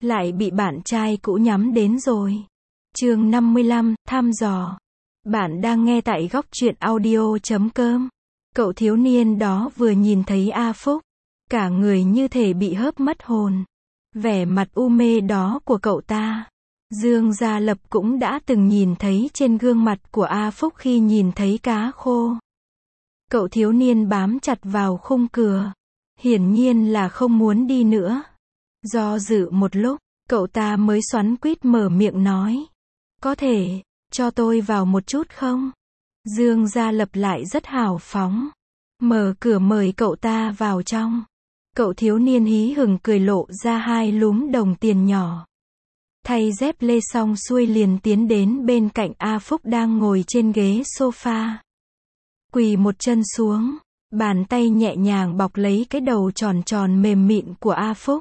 lại bị bạn trai cũ nhắm đến rồi. Chương 55, thăm dò. Bạn đang nghe tại góc truyện audio.com. Cậu thiếu niên đó vừa nhìn thấy A Phúc, cả người như thể bị hớp mất hồn. Vẻ mặt u mê đó của cậu ta, Dương Gia Lập cũng đã từng nhìn thấy trên gương mặt của A Phúc khi nhìn thấy cá khô. Cậu thiếu niên bám chặt vào khung cửa, hiển nhiên là không muốn đi nữa. Do dự một lúc, cậu ta mới xoắn xuýt mở miệng nói. Có thể, cho tôi vào một chút không? Dương Gia Lập lại rất hào phóng, mở cửa mời cậu ta vào trong. Cậu thiếu niên hí hửng cười lộ ra hai lúm đồng tiền nhỏ. Thay dép lê xong xuôi liền tiến đến bên cạnh A Phúc đang ngồi trên ghế sofa. Quỳ một chân xuống, bàn tay nhẹ nhàng bọc lấy cái đầu tròn tròn mềm mịn của A Phúc.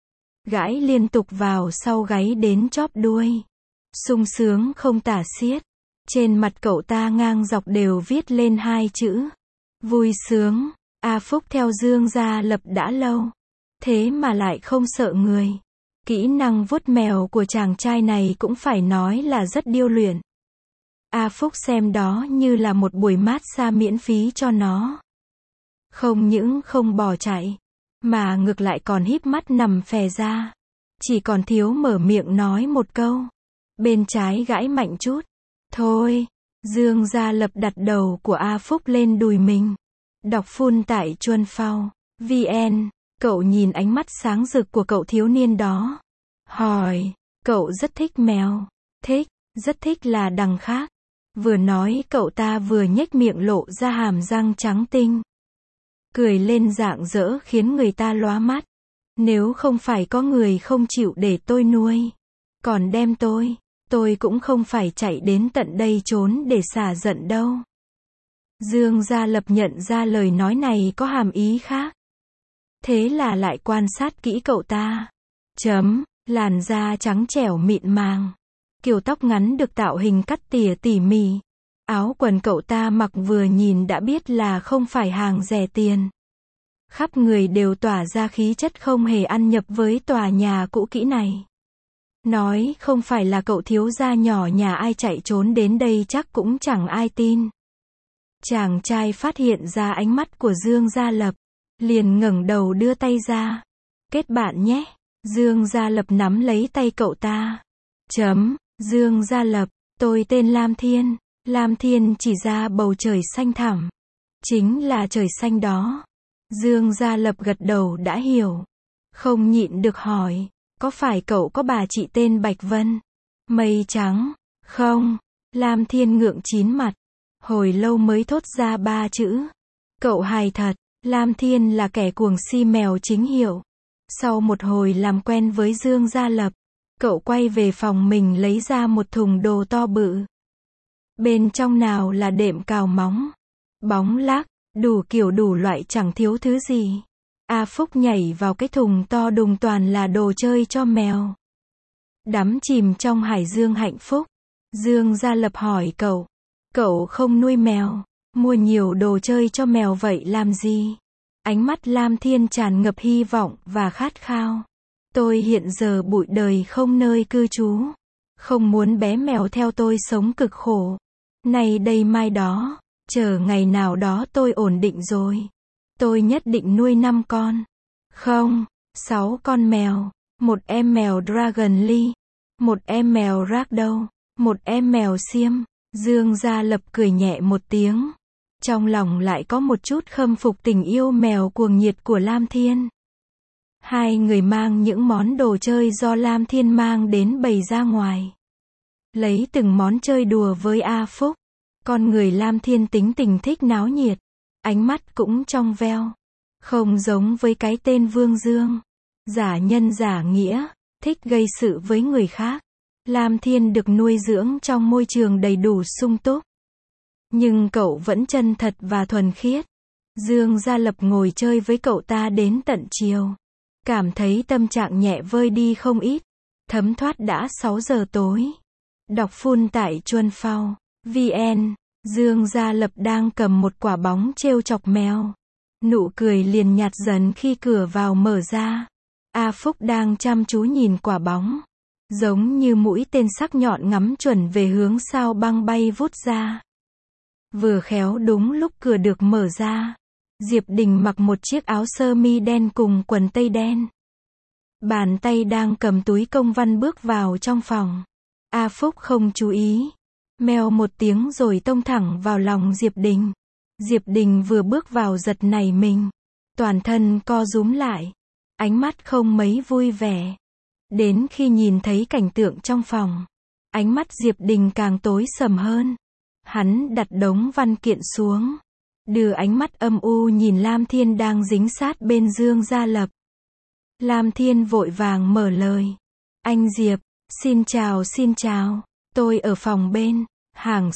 Gãi liên tục vào sau gáy đến chóp đuôi. Sung sướng không tả xiết. Trên mặt cậu ta ngang dọc đều viết lên hai chữ. Vui sướng. A Phúc theo Dương Gia Lập đã lâu. Thế mà lại không sợ người. Kỹ năng vuốt mèo của chàng trai này cũng phải nói là rất điêu luyện. A Phúc xem đó như là một buổi massage miễn phí cho nó. Không những không bỏ chạy, mà ngược lại còn híp mắt nằm phè ra. Chỉ còn thiếu mở miệng nói một câu. Bên trái gãi mạnh chút. Thôi, Dương Gia Lập đặt đầu của A Phúc lên đùi mình. Đọc full tại Chuân Phao VN. Cậu nhìn ánh mắt sáng rực của cậu thiếu niên đó. Hỏi, cậu rất thích mèo. Thích, rất thích là đằng khác. Vừa nói cậu ta vừa nhếch miệng lộ ra hàm răng trắng tinh. Cười lên rạng rỡ khiến người ta lóa mắt. Nếu không phải có người không chịu để tôi nuôi, còn đem tôi cũng không phải chạy đến tận đây trốn để xả giận đâu. Dương Gia Lập nhận ra lời nói này có hàm ý khác. Thế là lại quan sát kỹ cậu ta. Làn da trắng trẻo mịn màng. Kiểu tóc ngắn được tạo hình cắt tỉa tỉ mỉ. Áo quần cậu ta mặc vừa nhìn đã biết là không phải hàng rẻ tiền. Khắp người đều tỏa ra khí chất không hề ăn nhập với tòa nhà cũ kỹ này. Nói không phải là cậu thiếu gia nhỏ nhà ai chạy trốn đến đây chắc cũng chẳng ai tin. Chàng trai phát hiện ra ánh mắt của Dương Gia Lập, liền ngẩng đầu đưa tay ra. Kết bạn nhé. Dương Gia Lập nắm lấy tay cậu ta. Dương Gia Lập, tôi tên Lam Thiên. Lam Thiên chỉ ra bầu trời xanh thẳm. Chính là trời xanh đó. Dương Gia Lập gật đầu đã hiểu. Không nhịn được hỏi, có phải cậu có bà chị tên Bạch Vân? Mây trắng, không? Lam Thiên ngượng chín mặt. Hồi lâu mới thốt ra ba chữ. Cậu hài thật. Lam Thiên là kẻ cuồng si mèo chính hiệu. Sau một hồi làm quen với Dương Gia Lập, cậu quay về phòng mình lấy ra một thùng đồ to bự. Bên trong nào là đệm cào móng, bóng lắc, đủ kiểu đủ loại chẳng thiếu thứ gì. A Phúc nhảy vào cái thùng to đùng toàn là đồ chơi cho mèo. Đắm chìm trong hải dương hạnh phúc. Dương Gia Lập hỏi cậu không nuôi mèo, mua nhiều đồ chơi cho mèo vậy làm gì? Ánh mắt Lam Thiên tràn ngập hy vọng và khát khao. Tôi hiện giờ bụi đời không nơi cư trú. Không muốn bé mèo theo tôi sống cực khổ. Nay đây mai đó, chờ ngày nào đó tôi ổn định rồi. Tôi nhất định nuôi 5 con. Không, 6 con mèo. Một em mèo Dragon Lee. Một em mèo Ragdoll. Một em mèo Xiêm. Dương Gia Lập cười nhẹ một tiếng. Trong lòng lại có một chút khâm phục tình yêu mèo cuồng nhiệt của Lam Thiên. Hai người mang những món đồ chơi do Lam Thiên mang đến bày ra ngoài. Lấy từng món chơi đùa với A Phúc. Con người Lam Thiên tính tình thích náo nhiệt. Ánh mắt cũng trong veo. Không giống với cái tên Vương Dương. Giả nhân giả nghĩa, thích gây sự với người khác. Lam Thiên được nuôi dưỡng trong môi trường đầy đủ sung túc. Nhưng cậu vẫn chân thật và thuần khiết. Dương Gia Lập ngồi chơi với cậu ta đến tận chiều. Cảm thấy tâm trạng nhẹ vơi đi không ít. Thấm thoát đã 6 giờ tối. Đọc full tại Chuân Phao VN. Dương Gia Lập đang cầm một quả bóng trêu chọc mèo. Nụ cười liền nhạt dần khi cửa vào mở ra. A Phúc đang chăm chú nhìn quả bóng. Giống như mũi tên sắc nhọn ngắm chuẩn về hướng sao băng bay vút ra. Vừa khéo đúng lúc cửa được mở ra. Diệp Đình mặc một chiếc áo sơ mi đen cùng quần tây đen. Bàn tay đang cầm túi công văn bước vào trong phòng. A Phúc không chú ý. Mèo một tiếng rồi tông thẳng vào lòng Diệp Đình. Diệp Đình vừa bước vào giật nảy mình. Toàn thân co rúm lại. Ánh mắt không mấy vui vẻ. Đến khi nhìn thấy cảnh tượng trong phòng, ánh mắt Diệp Đình càng tối sầm hơn. Hắn đặt đống văn kiện xuống. Đưa ánh mắt âm u nhìn Lam Thiên đang dính sát bên Dương Gia Lập. Lam Thiên vội vàng mở lời. Anh Diệp, xin chào, tôi ở phòng bên, hàng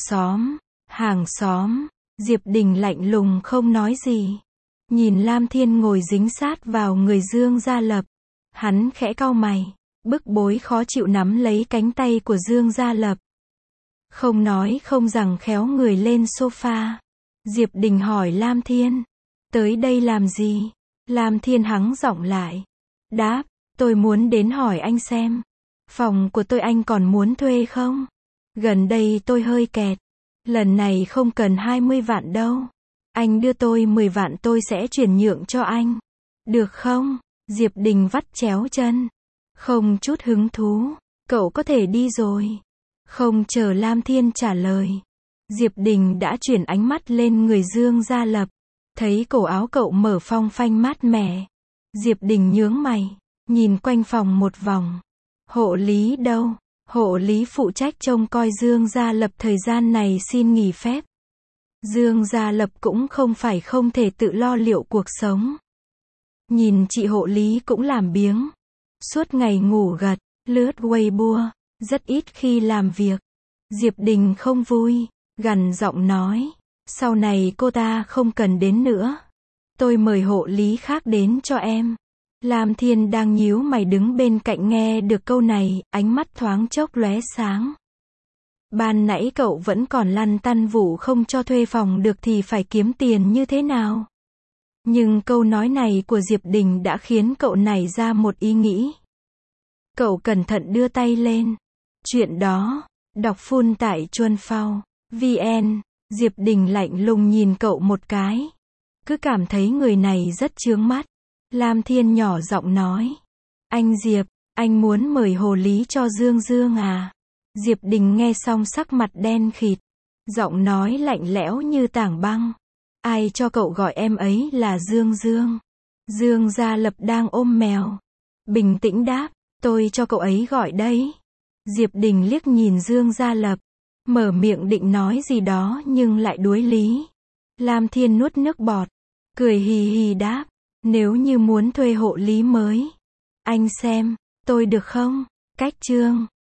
xóm. Diệp Đình lạnh lùng không nói gì. Nhìn Lam Thiên ngồi dính sát vào người Dương Gia Lập. Hắn khẽ cau mày, bức bối khó chịu nắm lấy cánh tay của Dương Gia Lập. Không nói không rằng khéo người lên sofa. Diệp Đình hỏi Lam Thiên, tới đây làm gì? Lam Thiên hắng giọng lại. Đáp, tôi muốn đến hỏi anh xem. Phòng của tôi anh còn muốn thuê không? Gần đây tôi hơi kẹt. Lần này không cần 20 vạn đâu. Anh đưa tôi 10 vạn tôi sẽ chuyển nhượng cho anh. Được không? Diệp Đình vắt chéo chân. Không chút hứng thú. Cậu có thể đi rồi. Không chờ Lam Thiên trả lời. Diệp Đình đã chuyển ánh mắt lên người Dương Gia Lập. Thấy cổ áo cậu mở phong phanh mát mẻ. Diệp Đình nhướng mày. Nhìn quanh phòng một vòng. Hộ lý đâu? Hộ lý phụ trách trông coi Dương Gia Lập thời gian này xin nghỉ phép. Dương Gia Lập cũng không phải không thể tự lo liệu cuộc sống. Nhìn chị hộ lý cũng làm biếng. Suốt ngày ngủ gật, lướt Weibo, rất ít khi làm việc. Diệp Đình không vui, gằn giọng nói. Sau này cô ta không cần đến nữa. Tôi mời hộ lý khác đến cho em. Lam Thiên đang nhíu mày đứng bên cạnh nghe được câu này, ánh mắt thoáng chốc lóe sáng. Ban nãy cậu vẫn còn lăn tăn vụ không cho thuê phòng được thì phải kiếm tiền như thế nào? Nhưng câu nói này của Diệp Đình đã khiến cậu nảy ra một ý nghĩ. Cậu cẩn thận đưa tay lên. Chuyện đó, đọc full tại Chuân Phao, VN. Diệp Đình lạnh lùng nhìn cậu một cái. Cứ cảm thấy người này rất chướng mắt. Lam Thiên nhỏ giọng nói. Anh Diệp, anh muốn mời hộ lý cho Dương à? Diệp Đình nghe xong sắc mặt đen khịt. Giọng nói lạnh lẽo như tảng băng. Ai cho cậu gọi em ấy là Dương? Dương Gia Lập đang ôm mèo. Bình tĩnh đáp, tôi cho cậu ấy gọi đấy. Diệp Đình liếc nhìn Dương Gia Lập. Mở miệng định nói gì đó nhưng lại đuối lý. Lam Thiên nuốt nước bọt. Cười hì hì đáp. Nếu như muốn thuê hộ lý mới. Anh xem, tôi được không? Cách chương.